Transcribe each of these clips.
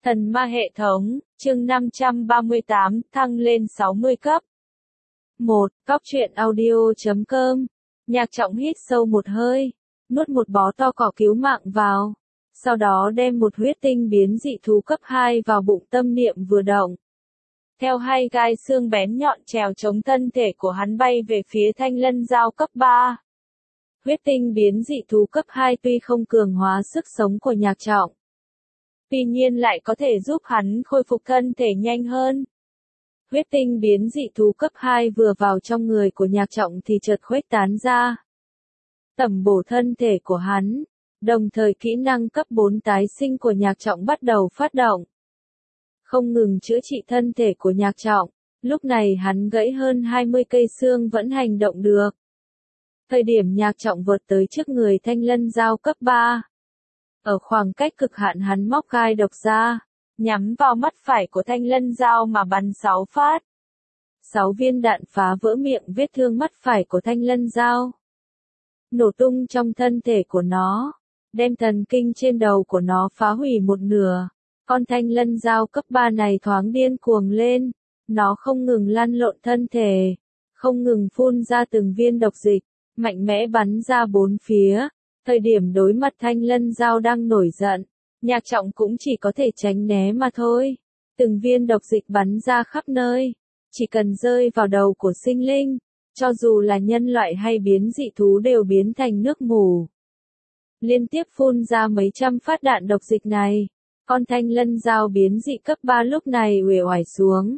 Thần ma hệ thống, chương 538, thăng lên 60 cấp. 1. Cóc truyện audio.com. Nhạc Trọng hít sâu một hơi, nuốt một bó to cỏ cứu mạng vào. Sau đó đem một huyết tinh biến dị thú cấp 2 vào bụng, tâm niệm vừa động. Theo hai gai xương bén nhọn trèo chống thân thể của hắn bay về phía thanh lân dao cấp 3. Huyết tinh biến dị thú cấp 2 tuy không cường hóa sức sống của Nhạc Trọng, tuy nhiên lại có thể giúp hắn khôi phục thân thể nhanh hơn. Huyết tinh biến dị thú cấp 2 vừa vào trong người của Nhạc Trọng thì chợt khuếch tán ra, tẩm bổ thân thể của hắn, đồng thời kỹ năng cấp 4 tái sinh của Nhạc Trọng bắt đầu phát động, không ngừng chữa trị thân thể của Nhạc Trọng. Lúc này hắn gãy hơn 20 cây xương vẫn hành động được. Thời điểm Nhạc Trọng vượt tới trước người thanh lân dao cấp 3. Ở khoảng cách cực hạn hắn móc gai độc ra, nhắm vào mắt phải của thanh lân dao mà bắn 6 phát. 6 viên đạn phá vỡ miệng vết thương mắt phải của thanh lân dao, nổ tung trong thân thể của nó, đem thần kinh trên đầu của nó phá hủy một nửa. Con thanh lân dao cấp 3 này thoáng điên cuồng lên, nó không ngừng lăn lộn thân thể, không ngừng phun ra từng viên độc dịch, mạnh mẽ bắn ra bốn phía. Thời điểm đối mặt thanh lân dao đang nổi giận, Nhạc Trọng cũng chỉ có thể tránh né mà thôi. Từng viên độc dịch bắn ra khắp nơi, chỉ cần rơi vào đầu của sinh linh, cho dù là nhân loại hay biến dị thú đều biến thành nước mù. Liên tiếp phun ra mấy trăm phát đạn độc dịch này, con thanh lân dao biến dị cấp 3 lúc này uể oải xuống.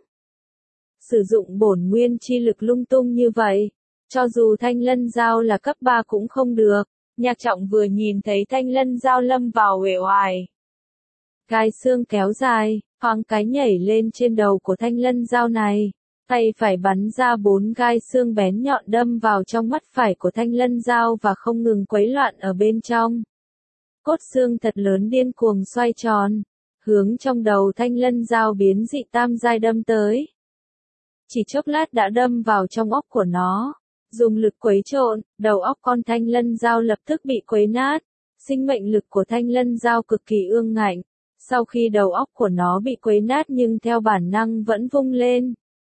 Sử dụng bổn nguyên chi lực lung tung như vậy, cho dù thanh lân dao là cấp 3 cũng không được. Nhạc Trọng vừa nhìn thấy thanh lân dao lâm vào uể oải, gai xương kéo dài, thoáng cái nhảy lên trên đầu của thanh lân dao này, tay phải bắn ra 4 gai xương bén nhọn đâm vào trong mắt phải của thanh lân dao và không ngừng quấy loạn ở bên trong. Cốt xương thật lớn điên cuồng xoay tròn, hướng trong đầu thanh lân dao biến dị tam giai đâm tới. Chỉ chốc lát đã đâm vào trong óc của nó. Dùng lực quấy trộn, đầu óc con thanh lân dao lập tức bị quấy nát. Sinh mệnh lực của thanh lân dao cực kỳ ương ngạnh. Sau khi đầu óc của nó bị quấy nát nhưng theo bản năng vẫn vung lên,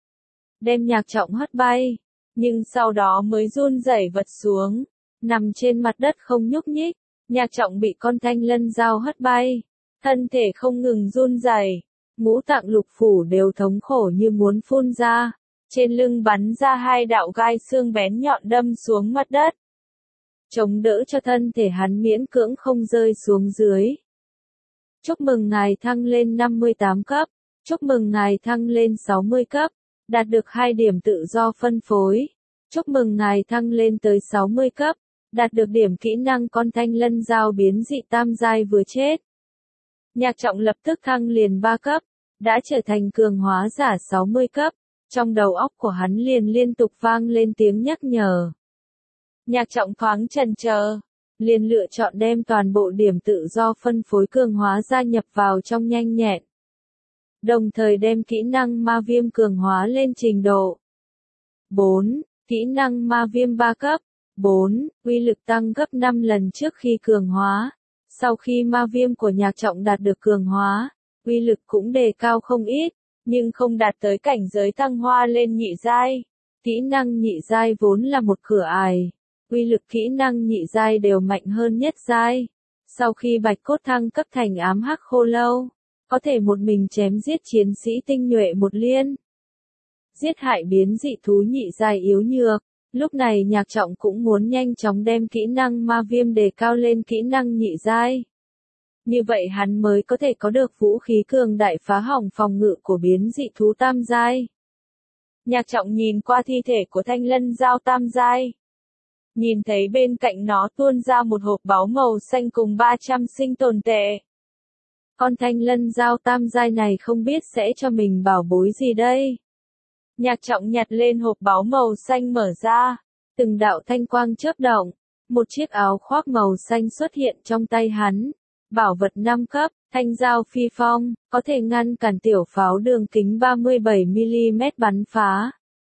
đem Nhạc Trọng hất bay, nhưng sau đó mới run rẩy vật xuống, nằm trên mặt đất không nhúc nhích. Nhạc Trọng bị con thanh lân dao hất bay, thân thể không ngừng run rẩy, ngũ tạng lục phủ đều thống khổ như muốn phun ra. Trên lưng bắn ra 2 đạo gai xương bén nhọn đâm xuống mặt đất, chống đỡ cho thân thể hắn miễn cưỡng không rơi xuống dưới. Chúc mừng ngài thăng lên 58 cấp, chúc mừng ngài thăng lên 60 cấp, đạt được 2 điểm tự do phân phối. Chúc mừng ngài thăng lên tới 60 cấp, đạt được điểm kỹ năng con thanh lân dao biến dị tam giai vừa chết. Nhạc Trọng lập tức thăng liền 3 cấp, đã trở thành cường hóa giả 60 cấp. Trong đầu óc của hắn liền liên tục vang lên tiếng nhắc nhở. Nhạc Trọng thoáng chần chờ, liền lựa chọn đem toàn bộ điểm tự do phân phối cường hóa gia nhập vào trong nhanh nhẹn. Đồng thời đem kỹ năng ma viêm cường hóa lên trình độ 4, kỹ năng ma viêm 3 cấp, 4, uy lực tăng gấp 5 lần trước khi cường hóa. Sau khi ma viêm của Nhạc Trọng đạt được cường hóa, uy lực cũng đề cao không ít. Nhưng không đạt tới cảnh giới thăng hoa lên nhị giai. Kỹ năng nhị giai vốn là một cửa ải, uy lực kỹ năng nhị giai đều mạnh hơn nhất giai. Sau khi bạch cốt thăng cấp thành ám hắc khô lâu, có thể một mình chém giết chiến sĩ tinh nhuệ một liên, giết hại biến dị thú nhị giai yếu nhược. Lúc này Nhạc Trọng cũng muốn nhanh chóng đem kỹ năng ma viêm đề cao lên kỹ năng nhị giai. Như vậy hắn mới có thể có được vũ khí cường đại phá hỏng phòng ngự của biến dị thú tam giai. Nhạc Trọng nhìn qua thi thể của thanh lân dao tam giai, nhìn thấy bên cạnh nó tuôn ra một hộp báu màu xanh cùng 300 sinh tồn tệ. Con thanh lân dao tam giai này không biết sẽ cho mình bảo bối gì đây. Nhạc Trọng nhặt lên hộp báu màu xanh mở ra, từng đạo thanh quang chớp động, một chiếc áo khoác màu xanh xuất hiện trong tay hắn. Bảo vật 5 cấp, thanh dao phi phong, có thể ngăn cản tiểu pháo đường kính 37mm bắn phá.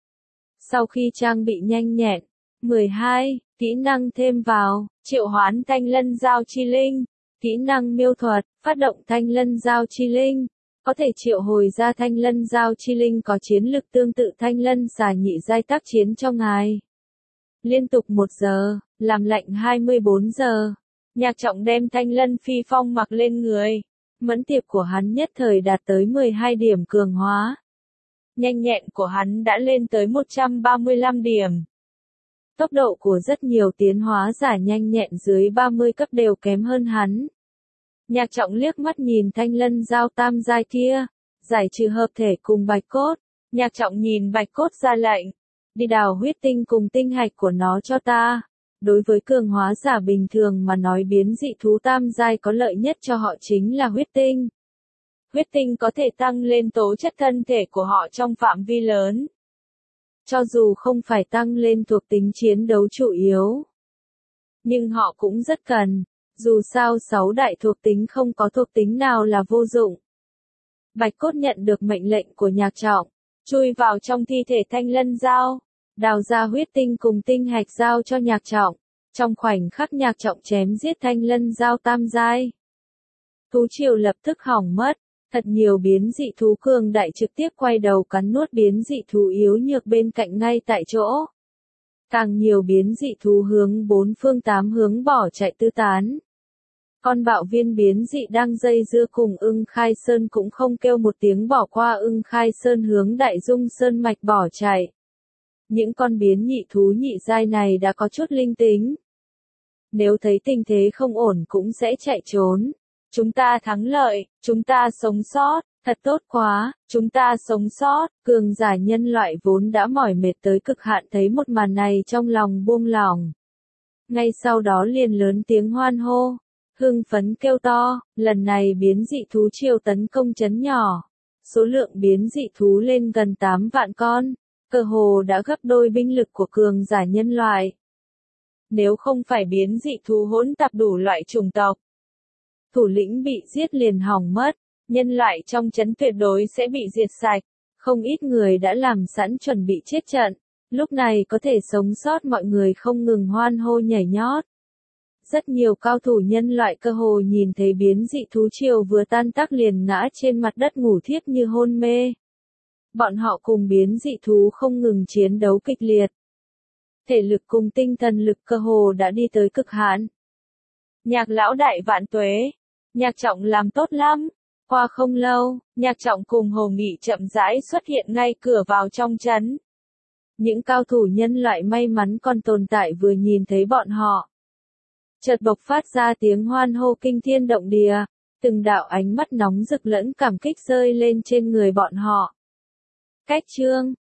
Sau khi trang bị nhanh nhẹn, 12, kỹ năng thêm vào, triệu hoán thanh lân dao chi linh, kỹ năng miêu thuật, phát động thanh lân dao chi linh, có thể triệu hồi ra Thanh Lân Giao chi linh có chiến lực tương tự Thanh Lân xà nhị giai tác chiến cho ngài. Liên tục 1 giờ, làm lạnh 24 giờ. Nhạc Trọng đem Thanh Lân Phi Phong mặc lên người. Mẫn tiệp của hắn nhất thời đạt tới 12 điểm cường hóa. Nhanh nhẹn của hắn đã lên tới 135 điểm. Tốc độ của rất nhiều tiến hóa giả nhanh nhẹn dưới 30 cấp đều kém hơn hắn. Nhạc Trọng liếc mắt nhìn Thanh Lân Giao tam giai kia, giải trừ hợp thể cùng Bạch Cốt. Nhạc Trọng nhìn Bạch Cốt ra lệnh, đi đào huyết tinh cùng tinh hạch của nó cho ta. Đối với cường hóa giả bình thường mà nói biến dị thú tam giai có lợi nhất cho họ chính là huyết tinh. Huyết tinh có thể tăng lên tố chất thân thể của họ trong phạm vi lớn. Cho dù không phải tăng lên thuộc tính chiến đấu chủ yếu, nhưng họ cũng rất cần. Dù sao 6 đại thuộc tính không có thuộc tính nào là vô dụng. Bạch Cốt nhận được mệnh lệnh của Nhạc Trọng, chui vào trong thi thể Thanh Lân Giao, đào ra huyết tinh cùng tinh hạch giao cho Nhạc Trọng. Trong khoảnh khắc Nhạc Trọng chém giết Thanh Lân Giao tam giai, thú triều lập tức hỏng mất. Thật nhiều biến dị thú cường đại trực tiếp quay đầu cắn nuốt biến dị thú yếu nhược bên cạnh ngay tại chỗ. Càng nhiều biến dị thú hướng 4 phương 8 hướng bỏ chạy tứ tán. Con bạo viên biến dị đang dây dưa cùng Ưng Khai Sơn cũng không kêu một tiếng bỏ qua Ưng Khai Sơn hướng Đại Dung Sơn mạch bỏ chạy. Những con biến nhị thú nhị giai này đã có chút linh tính. Nếu thấy tình thế không ổn cũng sẽ chạy trốn. Chúng ta thắng lợi, chúng ta sống sót, thật tốt quá, chúng ta sống sót. Cường giả nhân loại vốn đã mỏi mệt tới cực hạn thấy một màn này trong lòng buông lỏng. Ngay sau đó liền lớn tiếng hoan hô, hưng phấn kêu to, lần này biến dị thú triều tấn công trấn nhỏ. Số lượng biến dị thú lên gần 8 vạn con, cơ hồ đã gấp đôi binh lực của cường giả nhân loại. Nếu không phải biến dị thú hỗn tạp đủ loại chủng tộc, thủ lĩnh bị giết liền hỏng mất, nhân loại trong trấn tuyệt đối sẽ bị diệt sạch. Không ít người đã làm sẵn chuẩn bị chết trận, lúc này có thể sống sót mọi người không ngừng hoan hô nhảy nhót. Rất nhiều cao thủ nhân loại cơ hồ nhìn thấy biến dị thú triều vừa tan tác liền ngã trên mặt đất ngủ thiếp như hôn mê. Bọn họ cùng biến dị thú không ngừng chiến đấu kịch liệt. Thể lực cùng tinh thần lực cơ hồ đã đi tới cực hạn. Nhạc lão đại vạn tuế. Nhạc Trọng làm tốt lắm. Qua không lâu, Nhạc Trọng cùng Hồ Nghị chậm rãi xuất hiện ngay cửa vào trong trấn. Những cao thủ nhân loại may mắn còn tồn tại vừa nhìn thấy bọn họ, chợt bộc phát ra tiếng hoan hô kinh thiên động địa, từng đạo ánh mắt nóng rực lẫn cảm kích rơi lên trên người bọn họ. Cách chương